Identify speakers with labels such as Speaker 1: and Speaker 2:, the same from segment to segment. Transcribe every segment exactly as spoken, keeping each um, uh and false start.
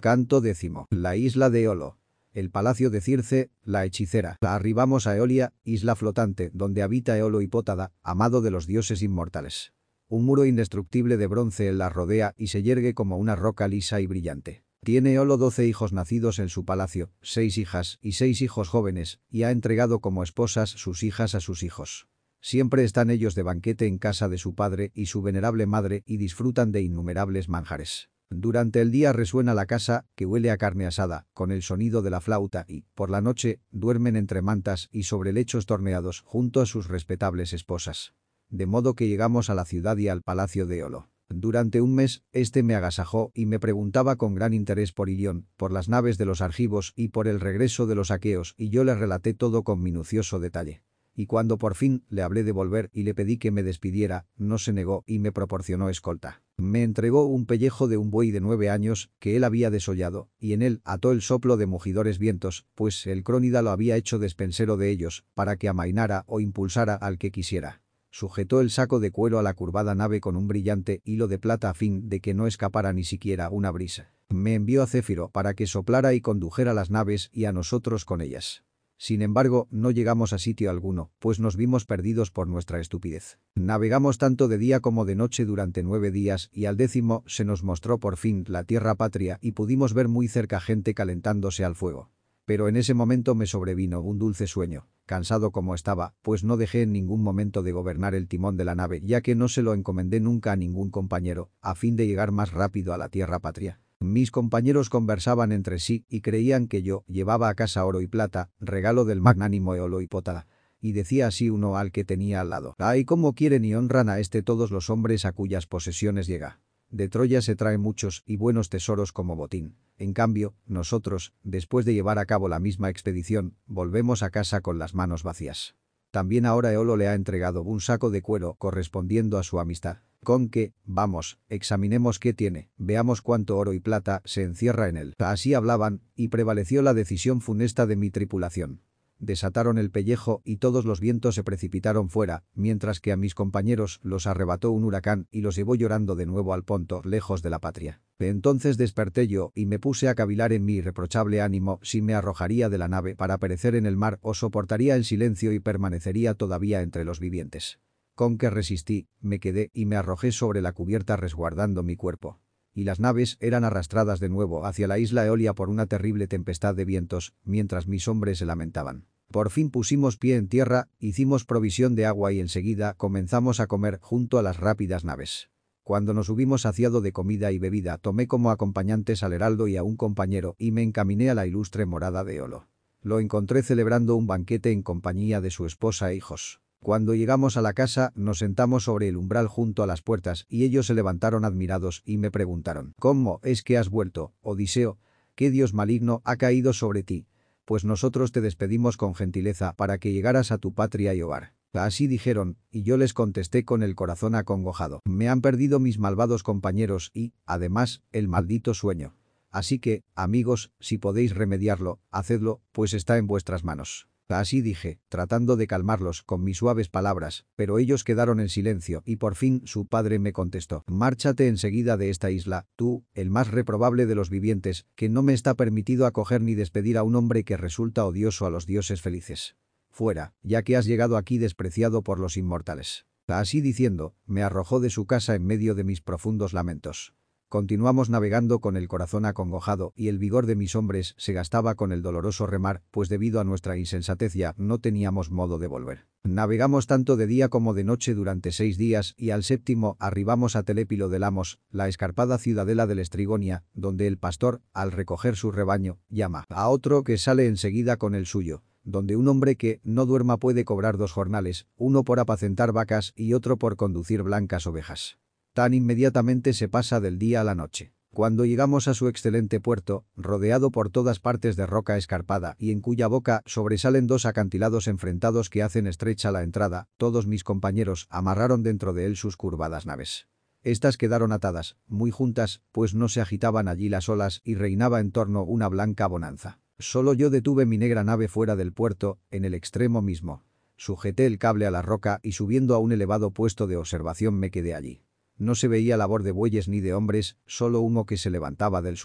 Speaker 1: Canto décimo. La isla de Eolo. El palacio de Circe, la hechicera. Arribamos a Eolia, isla flotante, donde habita Eolo Hipótada, amado de los dioses inmortales. Un muro indestructible de bronce la rodea y se yergue como una roca lisa y brillante. Tiene Eolo doce hijos nacidos en su palacio, seis hijas y seis hijos jóvenes, y ha entregado como esposas sus hijas a sus hijos. Siempre están ellos de banquete en casa de su padre y su venerable madre y disfrutan de innumerables manjares. Durante el día resuena la casa, que huele a carne asada, con el sonido de la flauta y, por la noche, duermen entre mantas y sobre lechos torneados junto a sus respetables esposas. De modo que llegamos a la ciudad y al palacio de Eolo. Durante un mes, este me agasajó y me preguntaba con gran interés por Ilión, por las naves de los argivos y por el regreso de los aqueos y yo le relaté todo con minucioso detalle. Y cuando por fin le hablé de volver y le pedí que me despidiera, no se negó y me proporcionó escolta. Me entregó un pellejo de un buey de nueve años que él había desollado, y en él ató el soplo de mugidores vientos, pues el crónida lo había hecho despensero de ellos, para que amainara o impulsara al que quisiera. Sujetó el saco de cuero a la curvada nave con un brillante hilo de plata a fin de que no escapara ni siquiera una brisa. Me envió a Céfiro para que soplara y condujera las naves y a nosotros con ellas. Sin embargo, no llegamos a sitio alguno, pues nos vimos perdidos por nuestra estupidez. Navegamos tanto de día como de noche durante nueve días y al décimo se nos mostró por fin la tierra patria y pudimos ver muy cerca gente calentándose al fuego. Pero en ese momento me sobrevino un dulce sueño, cansado como estaba, pues no dejé en ningún momento de gobernar el timón de la nave ya que no se lo encomendé nunca a ningún compañero, a fin de llegar más rápido a la tierra patria. Mis compañeros conversaban entre sí y creían que yo llevaba a casa oro y plata, regalo del magnánimo Eolo Hipótada. Y decía así uno al que tenía al lado: «Ay, cómo quieren y honran a este todos los hombres a cuyas posesiones llega. De Troya se trae muchos y buenos tesoros como botín. En cambio, nosotros, después de llevar a cabo la misma expedición, volvemos a casa con las manos vacías». También ahora Eolo le ha entregado un saco de cuero correspondiendo a su amistad. Con que, vamos, examinemos qué tiene, veamos cuánto oro y plata se encierra en él. Así hablaban, y prevaleció la decisión funesta de mi tripulación. Desataron el pellejo y todos los vientos se precipitaron fuera, mientras que a mis compañeros los arrebató un huracán y los llevó llorando de nuevo al Ponto, lejos de la patria. Entonces desperté yo y me puse a cavilar en mi irreprochable ánimo si me arrojaría de la nave para perecer en el mar o soportaría el silencio y permanecería todavía entre los vivientes. Con que resistí, me quedé y me arrojé sobre la cubierta resguardando mi cuerpo. Y las naves eran arrastradas de nuevo hacia la isla Eolia por una terrible tempestad de vientos, mientras mis hombres se lamentaban. Por fin pusimos pie en tierra, hicimos provisión de agua y enseguida comenzamos a comer junto a las rápidas naves. Cuando nos hubimos saciado de comida y bebida, tomé como acompañantes al heraldo y a un compañero y me encaminé a la ilustre morada de Eolo. Lo encontré celebrando un banquete en compañía de su esposa e hijos. Cuando llegamos a la casa, nos sentamos sobre el umbral junto a las puertas y ellos se levantaron admirados y me preguntaron: «¿Cómo es que has vuelto, Odiseo? ¿Qué dios maligno ha caído sobre ti? Pues nosotros te despedimos con gentileza para que llegaras a tu patria y hogar». Así dijeron, y yo les contesté con el corazón acongojado: «Me han perdido mis malvados compañeros y, además, el maldito sueño. Así que, amigos, si podéis remediarlo, hacedlo, pues está en vuestras manos». Así dije, tratando de calmarlos con mis suaves palabras, pero ellos quedaron en silencio y por fin su padre me contestó: «Márchate enseguida de esta isla, tú, el más reprobable de los vivientes, que no me está permitido acoger ni despedir a un hombre que resulta odioso a los dioses felices. Fuera, ya que has llegado aquí despreciado por los inmortales». Así diciendo, me arrojó de su casa en medio de mis profundos lamentos. Continuamos navegando con el corazón acongojado y el vigor de mis hombres se gastaba con el doloroso remar, pues debido a nuestra insensatez ya no teníamos modo de volver. Navegamos tanto de día como de noche durante seis días y al séptimo arribamos a Telépilo de Lamos, la escarpada ciudadela del Estrigonia, donde el pastor, al recoger su rebaño, llama a otro que sale enseguida con el suyo, donde un hombre que no duerma puede cobrar dos jornales, uno por apacentar vacas y otro por conducir blancas ovejas. Tan inmediatamente se pasa del día a la noche. Cuando llegamos a su excelente puerto, rodeado por todas partes de roca escarpada y en cuya boca sobresalen dos acantilados enfrentados que hacen estrecha la entrada, todos mis compañeros amarraron dentro de él sus curvadas naves. Estas quedaron atadas, muy juntas, pues no se agitaban allí las olas y reinaba en torno una blanca bonanza. Solo yo detuve mi negra nave fuera del puerto, en el extremo mismo. Sujeté el cable a la roca y subiendo a un elevado puesto de observación me quedé allí. No se veía labor de bueyes ni de hombres, solo humo que se levantaba del suelo.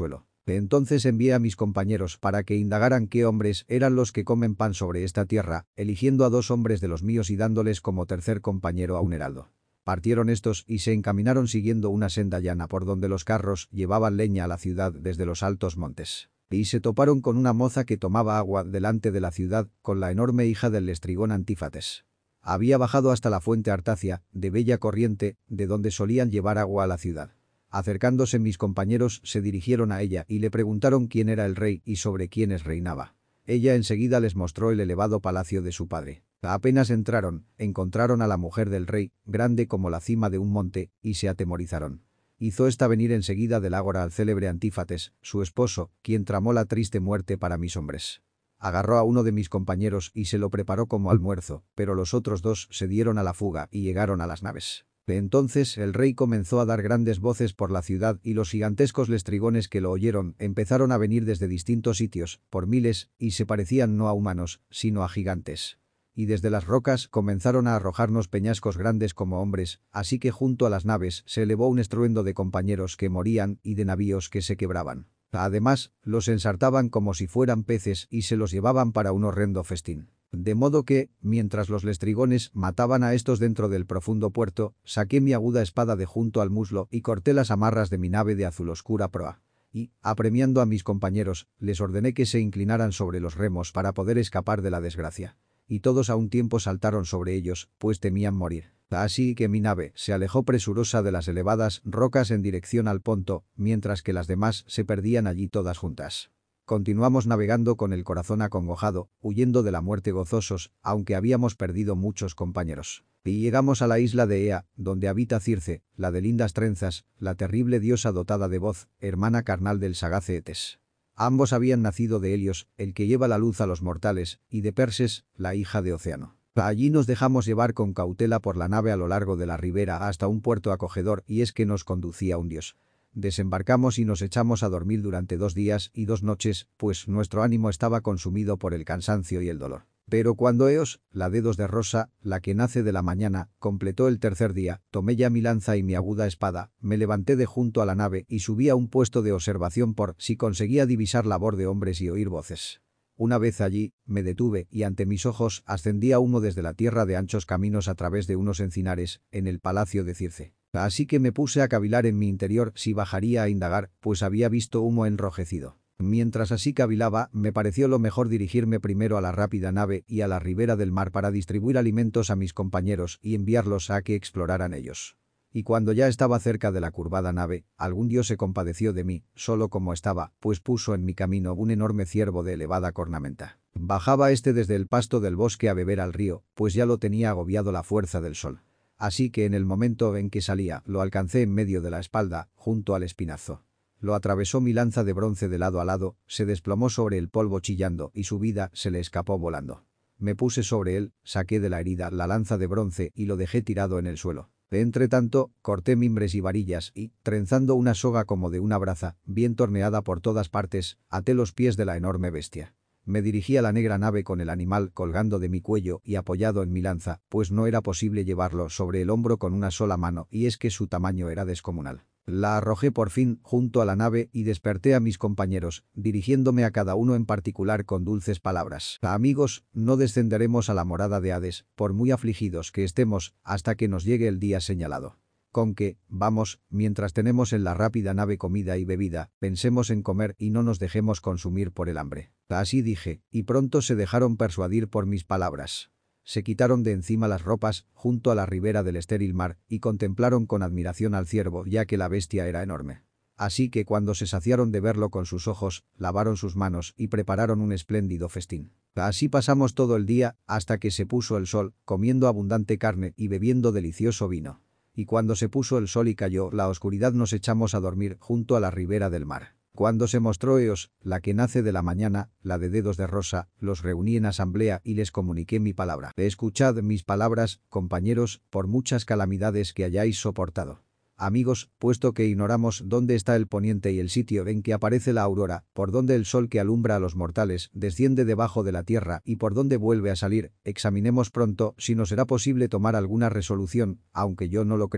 Speaker 1: Entonces envié a mis compañeros para que indagaran qué hombres eran los que comen pan sobre esta tierra, eligiendo a dos hombres de los míos y dándoles como tercer compañero a un heraldo. Partieron estos y se encaminaron siguiendo una senda llana por donde los carros llevaban leña a la ciudad desde los altos montes. Y se toparon con una moza que tomaba agua delante de la ciudad con la enorme hija del lestrigón Antífates. Había bajado hasta la fuente Artacia, de bella corriente, de donde solían llevar agua a la ciudad. Acercándose mis compañeros se dirigieron a ella y le preguntaron quién era el rey y sobre quiénes reinaba. Ella enseguida les mostró el elevado palacio de su padre. Apenas entraron, encontraron a la mujer del rey, grande como la cima de un monte, y se atemorizaron. Hizo esta venir enseguida del ágora al célebre Antífates, su esposo, quien tramó la triste muerte para mis hombres. Agarró a uno de mis compañeros y se lo preparó como almuerzo, pero los otros dos se dieron a la fuga y llegaron a las naves. Entonces el rey comenzó a dar grandes voces por la ciudad y los gigantescos lestrigones que lo oyeron empezaron a venir desde distintos sitios, por miles, y se parecían no a humanos, sino a gigantes. Y desde las rocas comenzaron a arrojarnos peñascos grandes como hombres, así que junto a las naves se elevó un estruendo de compañeros que morían y de navíos que se quebraban. Además, los ensartaban como si fueran peces y se los llevaban para un horrendo festín. De modo que, mientras los lestrigones mataban a estos dentro del profundo puerto, saqué mi aguda espada de junto al muslo y corté las amarras de mi nave de azul oscura proa. Y, apremiando a mis compañeros, les ordené que se inclinaran sobre los remos para poder escapar de la desgracia. Y todos a un tiempo saltaron sobre ellos, pues temían morir. Así que mi nave se alejó presurosa de las elevadas rocas en dirección al Ponto, mientras que las demás se perdían allí todas juntas. Continuamos navegando con el corazón acongojado, huyendo de la muerte gozosos, aunque habíamos perdido muchos compañeros. Y llegamos a la isla de Ea, donde habita Circe, la de lindas trenzas, la terrible diosa dotada de voz, hermana carnal del sagaz Eetes. Ambos habían nacido de Helios, el que lleva la luz a los mortales, y de Perses, la hija de Océano. Allí nos dejamos llevar con cautela por la nave a lo largo de la ribera hasta un puerto acogedor y es que nos conducía un dios. Desembarcamos y nos echamos a dormir durante dos días y dos noches, pues nuestro ánimo estaba consumido por el cansancio y el dolor. Pero cuando Eos, la dedos de rosa, la que nace de la mañana, completó el tercer día, tomé ya mi lanza y mi aguda espada, me levanté de junto a la nave y subí a un puesto de observación por si conseguía divisar labor de hombres y oír voces. Una vez allí, me detuve y ante mis ojos ascendía humo desde la tierra de anchos caminos a través de unos encinares, en el palacio de Circe. Así que me puse a cavilar en mi interior si bajaría a indagar, pues había visto humo enrojecido. Mientras así cavilaba, me pareció lo mejor dirigirme primero a la rápida nave y a la ribera del mar para distribuir alimentos a mis compañeros y enviarlos a que exploraran ellos. Y cuando ya estaba cerca de la curvada nave, algún dios se compadeció de mí, solo como estaba, pues puso en mi camino un enorme ciervo de elevada cornamenta. Bajaba este desde el pasto del bosque a beber al río, pues ya lo tenía agobiado la fuerza del sol. Así que en el momento en que salía, lo alcancé en medio de la espalda, junto al espinazo. Lo atravesó mi lanza de bronce de lado a lado, se desplomó sobre el polvo chillando y su vida se le escapó volando. Me puse sobre él, saqué de la herida la lanza de bronce y lo dejé tirado en el suelo. Entre tanto, corté mimbres y varillas y, trenzando una soga como de una braza, bien torneada por todas partes, até los pies de la enorme bestia. Me dirigí a la negra nave con el animal colgando de mi cuello y apoyado en mi lanza, pues no era posible llevarlo sobre el hombro con una sola mano y es que su tamaño era descomunal. La arrojé por fin junto a la nave y desperté a mis compañeros, dirigiéndome a cada uno en particular con dulces palabras. Amigos, no descenderemos a la morada de Hades, por muy afligidos que estemos, hasta que nos llegue el día señalado. Con que, vamos, mientras tenemos en la rápida nave comida y bebida, pensemos en comer y no nos dejemos consumir por el hambre. Así dije, y pronto se dejaron persuadir por mis palabras. Se quitaron de encima las ropas, junto a la ribera del estéril mar, y contemplaron con admiración al ciervo ya que la bestia era enorme. Así que cuando se saciaron de verlo con sus ojos, lavaron sus manos y prepararon un espléndido festín. Así pasamos todo el día, hasta que se puso el sol, comiendo abundante carne y bebiendo delicioso vino. Y cuando se puso el sol y cayó la oscuridad nos echamos a dormir junto a la ribera del mar. Cuando se mostró Eos, la que nace de la mañana, la de dedos de rosa, los reuní en asamblea y les comuniqué mi palabra. Escuchad mis palabras, compañeros, por muchas calamidades que hayáis soportado. Amigos, puesto que ignoramos dónde está el poniente y el sitio en que aparece la aurora, por donde el sol que alumbra a los mortales desciende debajo de la tierra y por donde vuelve a salir, examinemos pronto si nos será posible tomar alguna resolución, aunque yo no lo creo.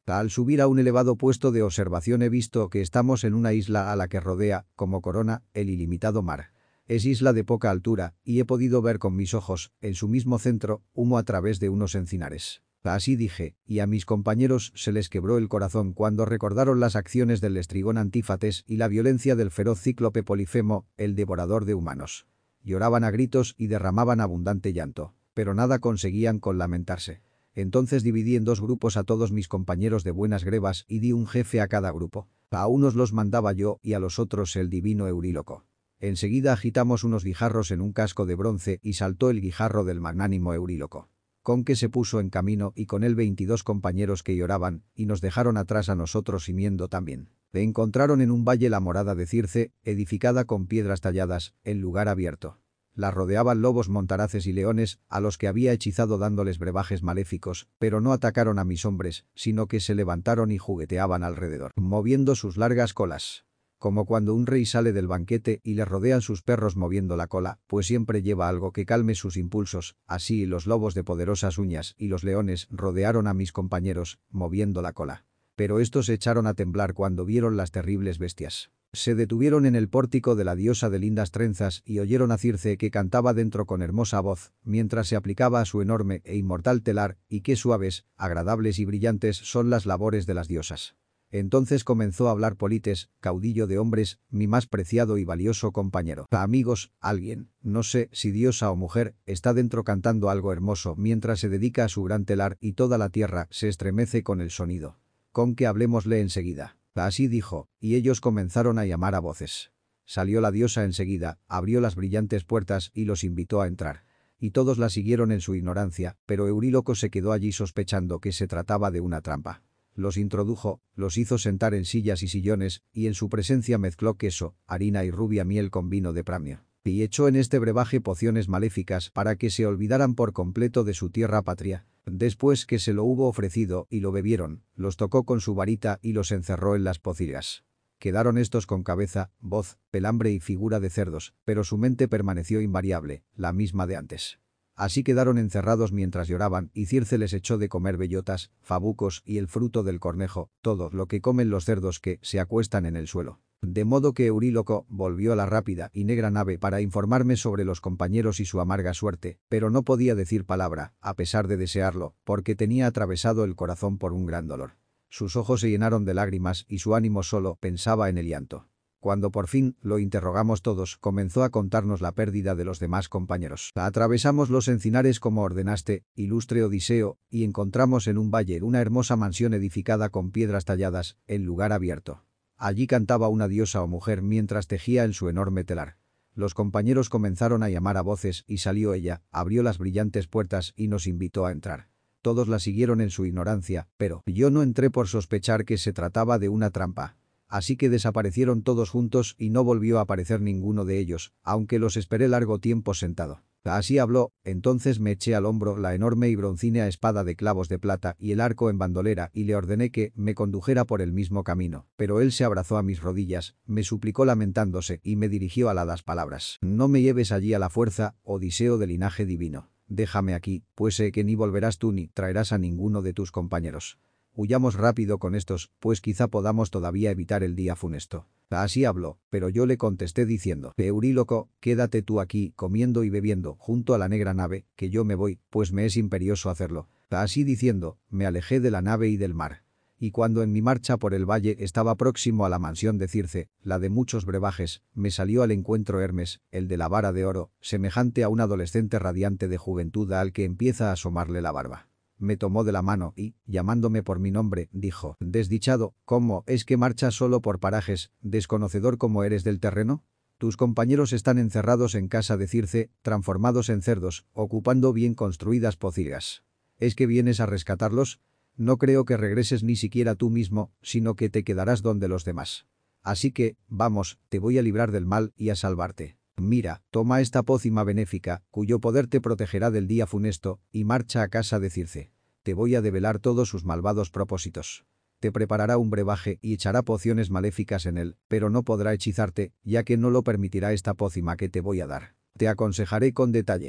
Speaker 1: Al subir a un elevado puesto de observación he visto que estamos en una isla a la que rodea, como corona, el ilimitado mar. Es isla de poca altura, y he podido ver con mis ojos, en su mismo centro, humo a través de unos encinares. Así dije, y a mis compañeros se les quebró el corazón cuando recordaron las acciones del estrigón Antífates y la violencia del feroz cíclope Polifemo, el devorador de humanos. Lloraban a gritos y derramaban abundante llanto, pero nada conseguían con lamentarse. Entonces dividí en dos grupos a todos mis compañeros de buenas grebas y di un jefe a cada grupo. A unos los mandaba yo y a los otros el divino Euríloco. Enseguida agitamos unos guijarros en un casco de bronce y saltó el guijarro del magnánimo Euríloco. Con que se puso en camino y con él veintidós compañeros que lloraban, y nos dejaron atrás a nosotros gimiendo también. Le encontraron en un valle la morada de Circe, edificada con piedras talladas, en lugar abierto. La rodeaban lobos montaraces y leones, a los que había hechizado dándoles brebajes maléficos, pero no atacaron a mis hombres, sino que se levantaron y jugueteaban alrededor, moviendo sus largas colas. Como cuando un rey sale del banquete y le rodean sus perros moviendo la cola, pues siempre lleva algo que calme sus impulsos, así los lobos de poderosas uñas y los leones rodearon a mis compañeros, moviendo la cola. Pero estos se echaron a temblar cuando vieron las terribles bestias. Se detuvieron en el pórtico de la diosa de lindas trenzas y oyeron a Circe que cantaba dentro con hermosa voz, mientras se aplicaba a su enorme e inmortal telar, y qué suaves, agradables y brillantes son las labores de las diosas. Entonces comenzó a hablar Polites, caudillo de hombres, mi más preciado y valioso compañero. Amigos, alguien, no sé si diosa o mujer, está dentro cantando algo hermoso mientras se dedica a su gran telar y toda la tierra se estremece con el sonido. Con que hablemosle enseguida. Así dijo, y ellos comenzaron a llamar a voces. Salió la diosa enseguida, abrió las brillantes puertas y los invitó a entrar. Y todos la siguieron en su ignorancia, pero Euríloco se quedó allí sospechando que se trataba de una trampa. Los introdujo, los hizo sentar en sillas y sillones, y en su presencia mezcló queso, harina y rubia miel con vino de Pramio. Y echó en este brebaje pociones maléficas para que se olvidaran por completo de su tierra patria. Después que se lo hubo ofrecido y lo bebieron, los tocó con su varita y los encerró en las pocilgas. Quedaron estos con cabeza, voz, pelambre y figura de cerdos, pero su mente permaneció invariable, la misma de antes. Así quedaron encerrados mientras lloraban y Circe les echó de comer bellotas, fabucos y el fruto del cornejo, todo lo que comen los cerdos que se acuestan en el suelo. De modo que Euríloco volvió a la rápida y negra nave para informarme sobre los compañeros y su amarga suerte, pero no podía decir palabra, a pesar de desearlo, porque tenía atravesado el corazón por un gran dolor. Sus ojos se llenaron de lágrimas y su ánimo solo pensaba en el llanto. Cuando por fin lo interrogamos todos, comenzó a contarnos la pérdida de los demás compañeros. Atravesamos los encinares como ordenaste, ilustre Odiseo, y encontramos en un valle una hermosa mansión edificada con piedras talladas, en lugar abierto. Allí cantaba una diosa o mujer mientras tejía en su enorme telar. Los compañeros comenzaron a llamar a voces y salió ella, abrió las brillantes puertas y nos invitó a entrar. Todos la siguieron en su ignorancia, pero yo no entré por sospechar que se trataba de una trampa. Así que desaparecieron todos juntos y no volvió a aparecer ninguno de ellos, aunque los esperé largo tiempo sentado. Así habló, entonces me eché al hombro la enorme y broncínea espada de clavos de plata y el arco en bandolera y le ordené que me condujera por el mismo camino, pero él se abrazó a mis rodillas, me suplicó lamentándose y me dirigió aladas palabras. No me lleves allí a la fuerza, Odiseo de linaje divino. Déjame aquí, pues sé que ni volverás tú ni traerás a ninguno de tus compañeros. Huyamos rápido con estos, pues quizá podamos todavía evitar el día funesto. Así habló, pero yo le contesté diciendo, Euríloco, quédate tú aquí, comiendo y bebiendo, junto a la negra nave, que yo me voy, pues me es imperioso hacerlo. Así diciendo, me alejé de la nave y del mar. Y cuando en mi marcha por el valle estaba próximo a la mansión de Circe, la de muchos brebajes, me salió al encuentro Hermes, el de la vara de oro, semejante a un adolescente radiante de juventud al que empieza a asomarle la barba. Me tomó de la mano y, llamándome por mi nombre, dijo, «Desdichado, ¿cómo es que marchas solo por parajes, desconocedor como eres del terreno? Tus compañeros están encerrados en casa de Circe, transformados en cerdos, ocupando bien construidas pocilgas. ¿Es que vienes a rescatarlos? No creo que regreses ni siquiera tú mismo, sino que te quedarás donde los demás. Así que, vamos, te voy a librar del mal y a salvarte. Mira, toma esta pócima benéfica, cuyo poder te protegerá del día funesto, y marcha a casa de Circe. Te voy a develar todos sus malvados propósitos. Te preparará un brebaje y echará pociones maléficas en él, pero no podrá hechizarte, ya que no lo permitirá esta pócima que te voy a dar. Te aconsejaré con detalle.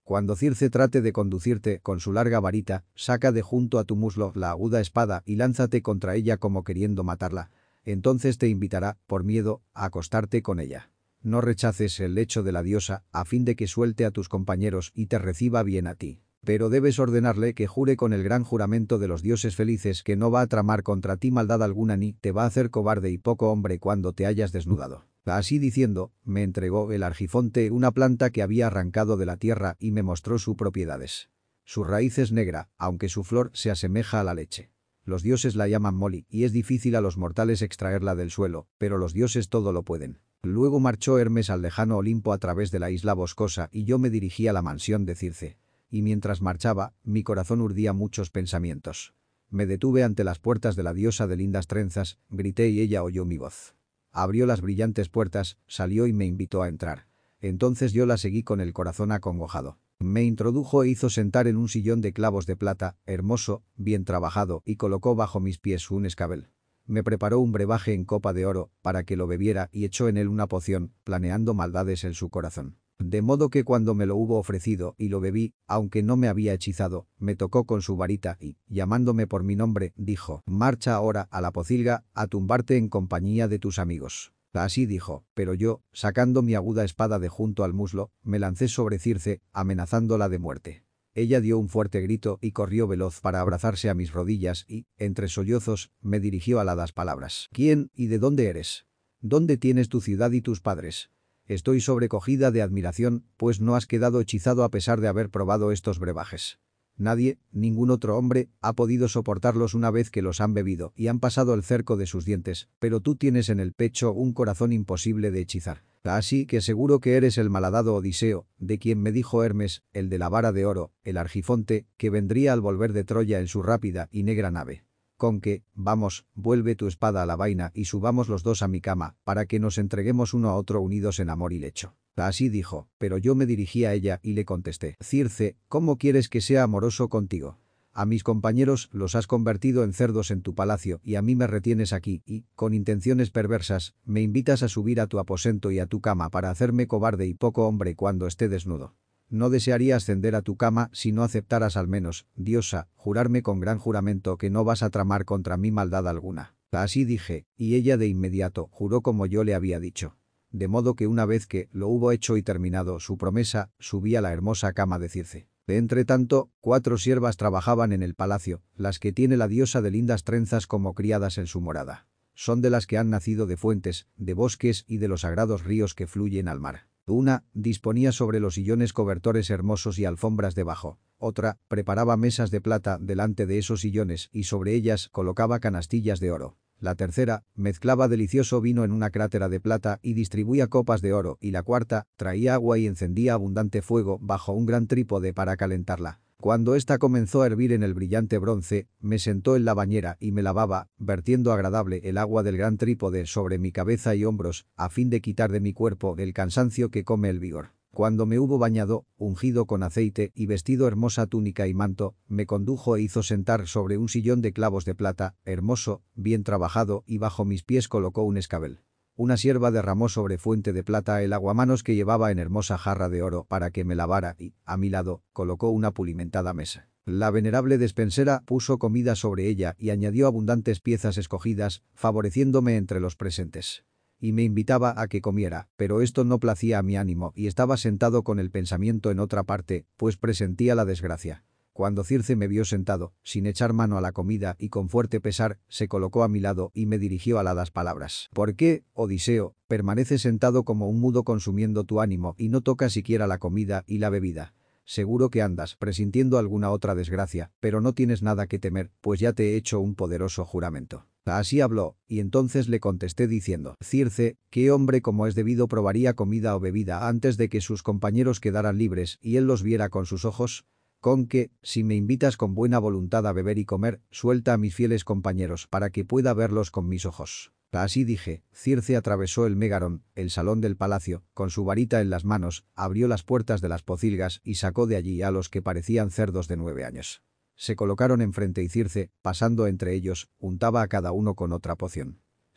Speaker 1: Cuando Circe trate de conducirte con su larga varita, saca de junto a tu muslo la aguda espada y lánzate contra ella como queriendo matarla. Entonces te invitará, por miedo, a acostarte con ella. No rechaces el lecho de la diosa, a fin de que suelte a tus compañeros y te reciba bien a ti. Pero debes ordenarle que jure con el gran juramento de los dioses felices que no va a tramar contra ti maldad alguna ni te va a hacer cobarde y poco hombre cuando te hayas desnudado. Así diciendo, me entregó el Argifonte una planta que había arrancado de la tierra y me mostró sus propiedades. Su raíz es negra, aunque su flor se asemeja a la leche. Los dioses la llaman moli y es difícil a los mortales extraerla del suelo, pero los dioses todo lo pueden. Luego marchó Hermes al lejano Olimpo a través de la isla boscosa y yo me dirigí a la mansión de Circe. Y mientras marchaba, mi corazón urdía muchos pensamientos. Me detuve ante las puertas de la diosa de lindas trenzas, grité y ella oyó mi voz. Abrió las brillantes puertas, salió y me invitó a entrar. Entonces yo la seguí con el corazón acongojado. Me introdujo e hizo sentar en un sillón de clavos de plata, hermoso, bien trabajado, y colocó bajo mis pies un escabel. Me preparó un brebaje en copa de oro, para que lo bebiera y echó en él una poción, planeando maldades en su corazón. De modo que cuando me lo hubo ofrecido y lo bebí, aunque no me había hechizado, me tocó con su varita y, llamándome por mi nombre, dijo, marcha ahora a la pocilga, a tumbarte en compañía de tus amigos. Así dijo, pero yo, sacando mi aguda espada de junto al muslo, me lancé sobre Circe, amenazándola de muerte. Ella dio un fuerte grito y corrió veloz para abrazarse a mis rodillas y, entre sollozos, me dirigió aladas palabras. ¿Quién y de dónde eres? ¿Dónde tienes tu ciudad y tus padres? Estoy sobrecogida de admiración, pues no has quedado hechizado a pesar de haber probado estos brebajes. Nadie, ningún otro hombre, ha podido soportarlos una vez que los han bebido y han pasado el cerco de sus dientes, pero tú tienes en el pecho un corazón imposible de hechizar. Así que seguro que eres el malhadado Odiseo, de quien me dijo Hermes, el de la vara de oro, el Argifonte, que vendría al volver de Troya en su rápida y negra nave. Con que, vamos, vuelve tu espada a la vaina y subamos los dos a mi cama, para que nos entreguemos uno a otro unidos en amor y lecho. Así dijo, pero yo me dirigí a ella y le contesté, Circe, ¿cómo quieres que sea amoroso contigo? A mis compañeros los has convertido en cerdos en tu palacio y a mí me retienes aquí y, con intenciones perversas, me invitas a subir a tu aposento y a tu cama para hacerme cobarde y poco hombre cuando esté desnudo. No desearía ascender a tu cama si no aceptaras al menos, diosa, jurarme con gran juramento que no vas a tramar contra mí maldad alguna. Así dije, y ella de inmediato juró como yo le había dicho. De modo que una vez que lo hubo hecho y terminado su promesa, subí a la hermosa cama de Circe. Entre tanto, cuatro siervas trabajaban en el palacio, las que tiene la diosa de lindas trenzas como criadas en su morada. Son de las que han nacido de fuentes, de bosques y de los sagrados ríos que fluyen al mar. Una, disponía sobre los sillones cobertores hermosos y alfombras debajo. Otra, preparaba mesas de plata delante de esos sillones y sobre ellas colocaba canastillas de oro. La tercera, mezclaba delicioso vino en una crátera de plata y distribuía copas de oro, y la cuarta, traía agua y encendía abundante fuego bajo un gran trípode para calentarla. Cuando ésta comenzó a hervir en el brillante bronce, me sentó en la bañera y me lavaba, vertiendo agradable el agua del gran trípode sobre mi cabeza y hombros, a fin de quitar de mi cuerpo el cansancio que come el vigor. Cuando me hubo bañado, ungido con aceite y vestido hermosa túnica y manto, me condujo e hizo sentar sobre un sillón de clavos de plata, hermoso, bien trabajado, y bajo mis pies colocó un escabel. Una sierva derramó sobre fuente de plata el aguamanos que llevaba en hermosa jarra de oro para que me lavara y, a mi lado, colocó una pulimentada mesa. La venerable despensera puso comida sobre ella y añadió abundantes piezas escogidas, favoreciéndome entre los presentes. Y me invitaba a que comiera, pero esto no placía a mi ánimo y estaba sentado con el pensamiento en otra parte, pues presentía la desgracia. Cuando Circe me vio sentado, sin echar mano a la comida y con fuerte pesar, se colocó a mi lado y me dirigió aladas palabras. ¿Por qué, Odiseo, permaneces sentado como un mudo consumiendo tu ánimo y no tocas siquiera la comida y la bebida? Seguro que andas presintiendo alguna otra desgracia, pero no tienes nada que temer, pues ya te he hecho un poderoso juramento. Así habló, y entonces le contesté diciendo, Circe, ¿qué hombre como es debido probaría comida o bebida antes de que sus compañeros quedaran libres y él los viera con sus ojos? Con que, si me invitas con buena voluntad a beber y comer, suelta a mis fieles compañeros para que pueda verlos con mis ojos. Así dije, Circe atravesó el Mégaron, el salón del palacio, con su varita en las manos, abrió las puertas de las pocilgas y sacó de allí a los que parecían cerdos de nueve años. Se colocaron enfrente y Circe, pasando entre ellos, untaba a cada uno con otra poción.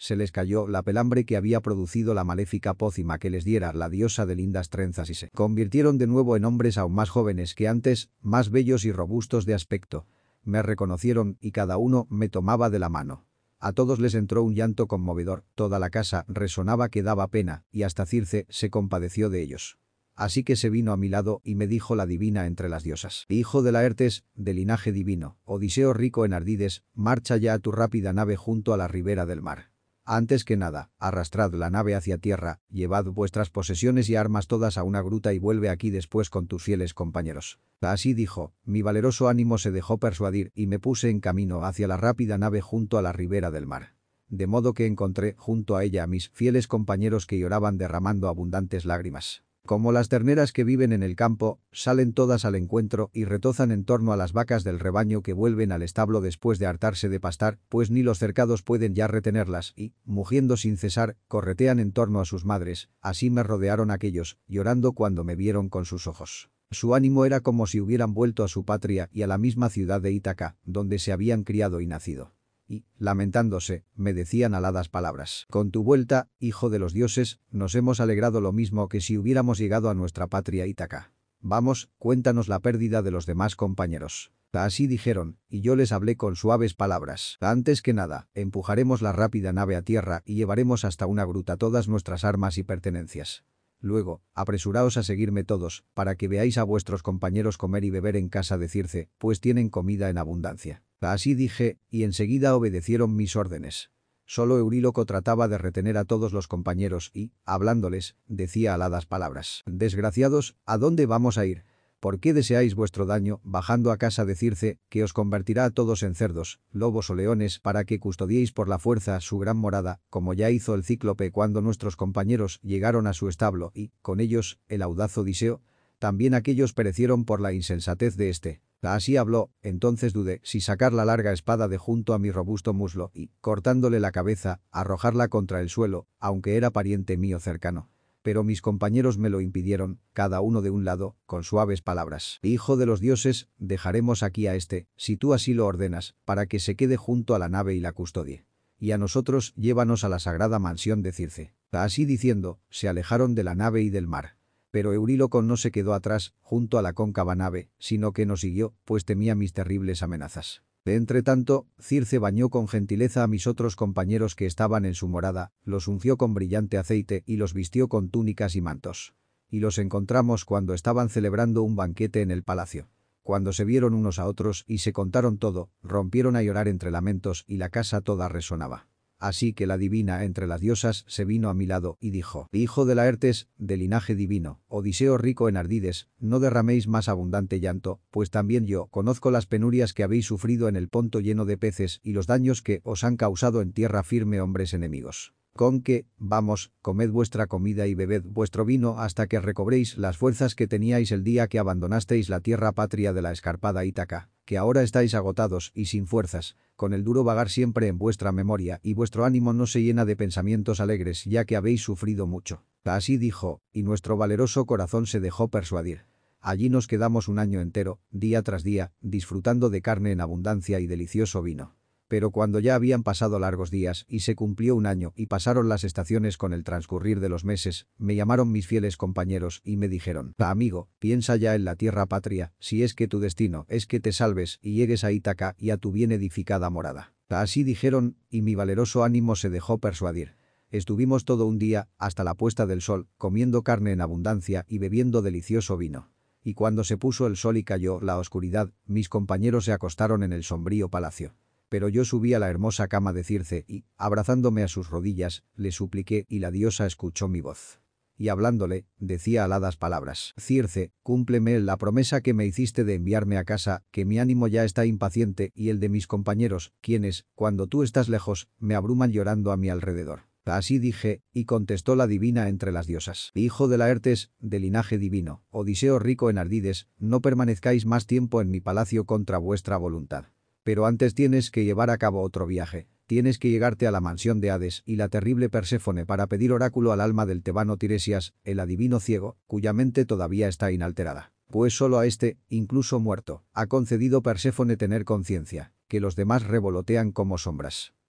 Speaker 1: se les cayó la pelambre que había producido la maléfica pócima que les diera la diosa de lindas trenzas y se convirtieron de nuevo en hombres aún más jóvenes que antes, más bellos y robustos de aspecto. Me reconocieron y cada uno me tomaba de la mano. A todos les entró un llanto conmovedor, toda la casa resonaba que daba pena, y hasta Circe se compadeció de ellos. Así que se vino a mi lado y me dijo la divina entre las diosas: hijo de Laertes, de linaje divino, Odiseo rico en ardides, marcha ya a tu rápida nave junto a la ribera del mar. Antes que nada, arrastrad la nave hacia tierra, llevad vuestras posesiones y armas todas a una gruta y vuelve aquí después con tus fieles compañeros. Así dijo, mi valeroso ánimo se dejó persuadir y me puse en camino hacia la rápida nave junto a la ribera del mar. De modo que encontré junto a ella a mis fieles compañeros que lloraban derramando abundantes lágrimas. Como las terneras que viven en el campo, salen todas al encuentro y retozan en torno a las vacas del rebaño que vuelven al establo después de hartarse de pastar, pues ni los cercados pueden ya retenerlas y, mugiendo sin cesar, corretean en torno a sus madres. Así me rodearon aquellos, llorando cuando me vieron con sus ojos. Su ánimo era como si hubieran vuelto a su patria y a la misma ciudad de Ítaca, donde se habían criado y nacido. Y, lamentándose, me decían aladas palabras: con tu vuelta, hijo de los dioses, nos hemos alegrado lo mismo que si hubiéramos llegado a nuestra patria Ítaca. Vamos, cuéntanos la pérdida de los demás compañeros. Así dijeron, y yo les hablé con suaves palabras. Antes que nada, empujaremos la rápida nave a tierra y llevaremos hasta una gruta todas nuestras armas y pertenencias. Luego, apresuraos a seguirme todos, para que veáis a vuestros compañeros comer y beber en casa de Circe, pues tienen comida en abundancia. Así dije, y enseguida obedecieron mis órdenes. Solo Euríloco trataba de retener a todos los compañeros y, hablándoles, decía aladas palabras: desgraciados, ¿a dónde vamos a ir? ¿Por qué deseáis vuestro daño, bajando a casa de Circe, que os convertirá a todos en cerdos, lobos o leones, para que custodiéis por la fuerza su gran morada, como ya hizo el cíclope cuando nuestros compañeros llegaron a su establo y, con ellos, el audaz Odiseo? También aquellos perecieron por la insensatez de éste. Así habló, entonces dudé si sacar la larga espada de junto a mi robusto muslo y, cortándole la cabeza, arrojarla contra el suelo, aunque era pariente mío cercano. Pero mis compañeros me lo impidieron, cada uno de un lado, con suaves palabras: hijo de los dioses, dejaremos aquí a este, si tú así lo ordenas, para que se quede junto a la nave y la custodie. Y a nosotros llévanos a la sagrada mansión de Circe. Así diciendo, se alejaron de la nave y del mar. Pero Euríloco no se quedó atrás, junto a la cóncava nave, sino que nos siguió, pues temía mis terribles amenazas. Entre tanto, Circe bañó con gentileza a mis otros compañeros que estaban en su morada, los unció con brillante aceite y los vistió con túnicas y mantos. Y los encontramos cuando estaban celebrando un banquete en el palacio. Cuando se vieron unos a otros y se contaron todo, rompieron a llorar entre lamentos y la casa toda resonaba. Así que la divina entre las diosas se vino a mi lado y dijo: hijo de Laertes, de linaje divino, Odiseo rico en ardides, no derraméis más abundante llanto, pues también yo conozco las penurias que habéis sufrido en el ponto lleno de peces y los daños que os han causado en tierra firme hombres enemigos. Con que, vamos, comed vuestra comida y bebed vuestro vino hasta que recobréis las fuerzas que teníais el día que abandonasteis la tierra patria de la escarpada Ítaca, que ahora estáis agotados y sin fuerzas, con el duro vagar siempre en vuestra memoria y vuestro ánimo no se llena de pensamientos alegres ya que habéis sufrido mucho. Así dijo, y nuestro valeroso corazón se dejó persuadir. Allí nos quedamos un año entero, día tras día, disfrutando de carne en abundancia y delicioso vino. Pero cuando ya habían pasado largos días y se cumplió un año y pasaron las estaciones con el transcurrir de los meses, me llamaron mis fieles compañeros y me dijeron: amigo, piensa ya en la tierra patria, si es que tu destino es que te salves y llegues a Ítaca y a tu bien edificada morada. Así dijeron, y mi valeroso ánimo se dejó persuadir. Estuvimos todo un día, hasta la puesta del sol, comiendo carne en abundancia y bebiendo delicioso vino. Y cuando se puso el sol y cayó la oscuridad, mis compañeros se acostaron en el sombrío palacio. Pero yo subí a la hermosa cama de Circe y, abrazándome a sus rodillas, le supliqué y la diosa escuchó mi voz. Y hablándole, decía aladas palabras: Circe, cúmpleme la promesa que me hiciste de enviarme a casa, que mi ánimo ya está impaciente y el de mis compañeros, quienes, cuando tú estás lejos, me abruman llorando a mi alrededor. Así dije, y contestó la divina entre las diosas: hijo de Laertes, de linaje divino, Odiseo rico en ardides, no permanezcáis más tiempo en mi palacio contra vuestra voluntad. Pero antes tienes que llevar a cabo otro viaje. Tienes que llegarte a la mansión de Hades y la terrible Perséfone para pedir oráculo al alma del tebano Tiresias, el adivino ciego, cuya mente todavía está inalterada. Pues solo a este, incluso muerto, ha concedido Perséfone tener conciencia, que los demás revolotean como sombras.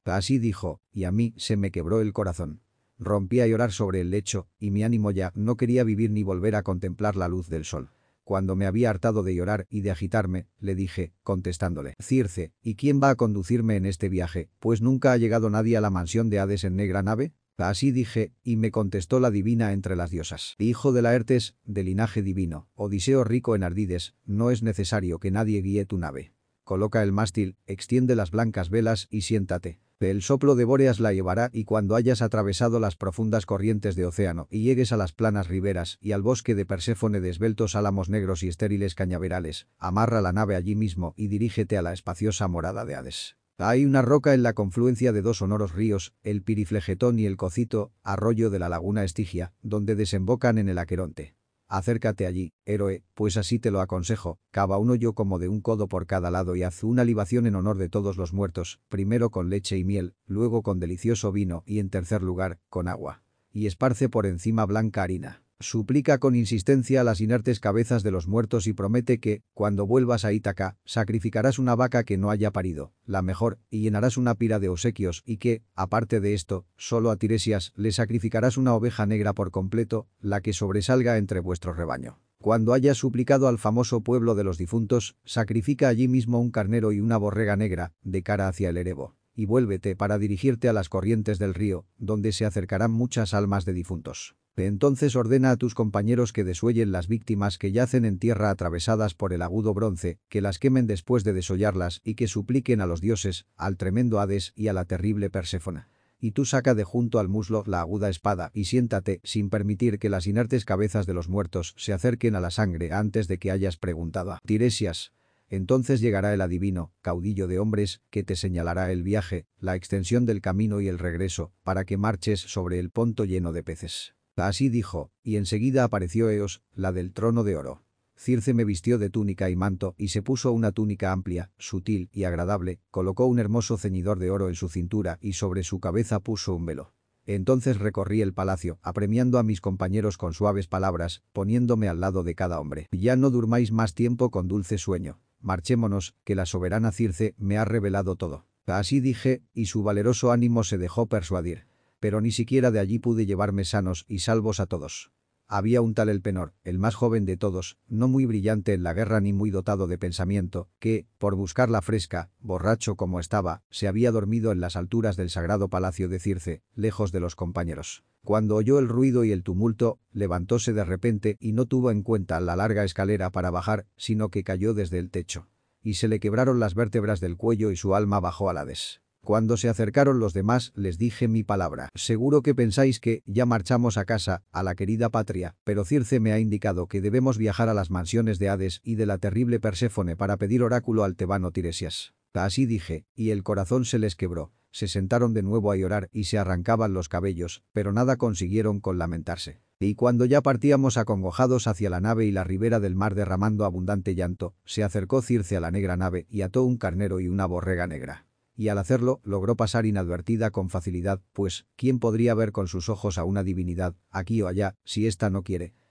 Speaker 1: Así dijo, y a mí se me quebró el corazón. Rompí a llorar sobre el lecho, y mi ánimo ya no quería vivir ni volver a contemplar la luz del sol. Cuando me había hartado de llorar y de agitarme, le dije, contestándole, Circe, ¿y quién va a conducirme en este viaje? Pues nunca ha llegado nadie a la mansión de Hades en negra nave. Así dije, y me contestó la divina entre las diosas. Hijo de Laertes, de linaje divino, Odiseo rico en ardides, no es necesario que nadie guíe tu nave. Coloca el mástil, extiende las blancas velas y siéntate. El soplo de Bóreas la llevará y cuando hayas atravesado las profundas corrientes de océano y llegues a las planas riberas y al bosque de Perséfone de esbeltos álamos negros y estériles cañaverales, amarra la nave allí mismo y dirígete a la espaciosa morada de Hades. Hay una roca en la confluencia de dos sonoros ríos, el Piriflegetón y el Cocito, arroyo de la laguna Estigia, donde desembocan en el Aqueronte. Acércate allí, héroe, pues así te lo aconsejo, cava un hoyo como de un codo por cada lado y haz una libación en honor de todos los muertos, primero con leche y miel, luego con delicioso vino y en tercer lugar, con agua. Y esparce por encima blanca harina. Suplica con insistencia a las inertes cabezas de los muertos y promete que, cuando vuelvas a Ítaca, sacrificarás una vaca que no haya parido, la mejor, y llenarás una pira de obsequios y que, aparte de esto, solo a Tiresias le sacrificarás una oveja negra por completo, la que sobresalga entre vuestro rebaño. Cuando hayas suplicado al famoso pueblo de los difuntos, sacrifica allí mismo un carnero y una borrega negra, de cara hacia el Erebo, y vuélvete para dirigirte a las corrientes del río, donde se acercarán muchas almas de difuntos. Entonces ordena a tus compañeros que desuellen las víctimas que yacen en tierra atravesadas por el agudo bronce, que las quemen después de desollarlas y que supliquen a los dioses, al tremendo Hades y a la terrible Perséfona. Y tú saca de junto al muslo la aguda espada y siéntate sin permitir que las inertes cabezas de los muertos se acerquen a la sangre antes de que hayas preguntado a Tiresias. Entonces llegará el adivino, caudillo de hombres, que te señalará el viaje, la extensión del camino y el regreso, para que marches sobre el ponto lleno de peces. Así dijo, y enseguida apareció Eos, la del trono de oro. Circe me vistió de túnica y manto y se puso una túnica amplia, sutil y agradable, colocó un hermoso ceñidor de oro en su cintura y sobre su cabeza puso un velo. Entonces recorrí el palacio, apremiando a mis compañeros con suaves palabras, poniéndome al lado de cada hombre. Ya no durmáis más tiempo con dulce sueño. Marchémonos, que la soberana Circe me ha revelado todo. Así dije, y su valeroso ánimo se dejó persuadir. Pero ni siquiera de allí pude llevarme sanos y salvos a todos. Había un tal Elpenor, el más joven de todos, no muy brillante en la guerra ni muy dotado de pensamiento, que, por buscarla fresca, borracho como estaba, se había dormido en las alturas del sagrado palacio de Circe, lejos de los compañeros. Cuando oyó el ruido y el tumulto, levantóse de repente y no tuvo en cuenta la larga escalera para bajar, sino que cayó desde el techo. Y se le quebraron las vértebras del cuello y su alma bajó al Hades. Cuando se acercaron los demás, les dije mi palabra. Seguro que pensáis que ya marchamos a casa, a la querida patria, pero Circe me ha indicado que debemos viajar a las mansiones de Hades y de la terrible Perséfone para pedir oráculo al tebano Tiresias. Así dije, y el corazón se les quebró. Se sentaron de nuevo a llorar y se arrancaban los cabellos, pero nada consiguieron con lamentarse. Y cuando ya partíamos acongojados hacia la nave y la ribera del mar derramando abundante llanto, se acercó Circe a la negra nave y ató un carnero y una borrega negra. Y al hacerlo, logró pasar inadvertida con facilidad, pues, ¿quién podría ver con sus ojos a una divinidad, aquí o allá, si ésta no quiere?